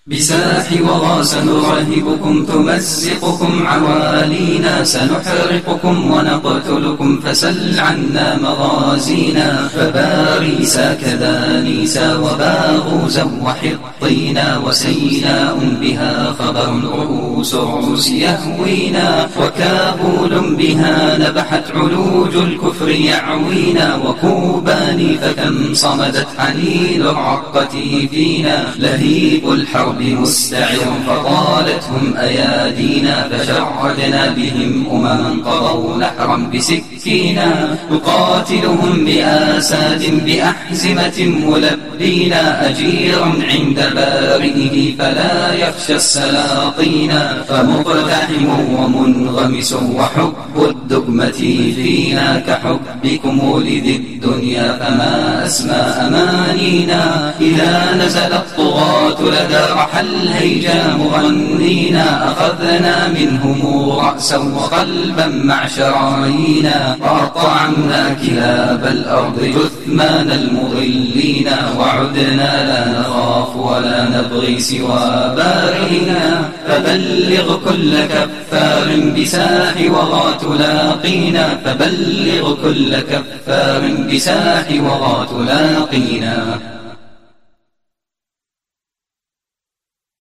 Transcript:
بساح وغى سنرهبكم تمزقكم عوالينا، سنحرقكم ونقتلكم فسل عنا مغازينا. فباريسا كذانيسا وباغوزا وحطينا، وسيناء بها خبر رؤوس الروس يهوينا. وكابول بها نبحت علوج الكفر يعوينا، وكوباني فكم صمدت حنين العقة فينا. لهيب الحرب مستعر فطالتهم أيادينا، فشردنا بهم قضوا نحرا بسكينا. نقاتلهم بآساد بأحزمة ملبينا، أجير عند بارئه فلا يخشى السلاطينا. فمقتحم ومنغمس وحب الدقمة فينا، كحبكم لذي الدنيا فما أسمى أمانينا. إذا نزل الطغاة لدى رحى الهيجا مغنينا، أخذنا منهم رأسا وقلبا مع شرايينا. وأطعمنا كلاب الأرض جثمان المضلين، وعدنا لا نخاف ولا نبغي سوى بارئنا. فبلغ كل كفار بساح وغى تلاقينا، فبلغ كل كفار بساح وغى تلاقينا.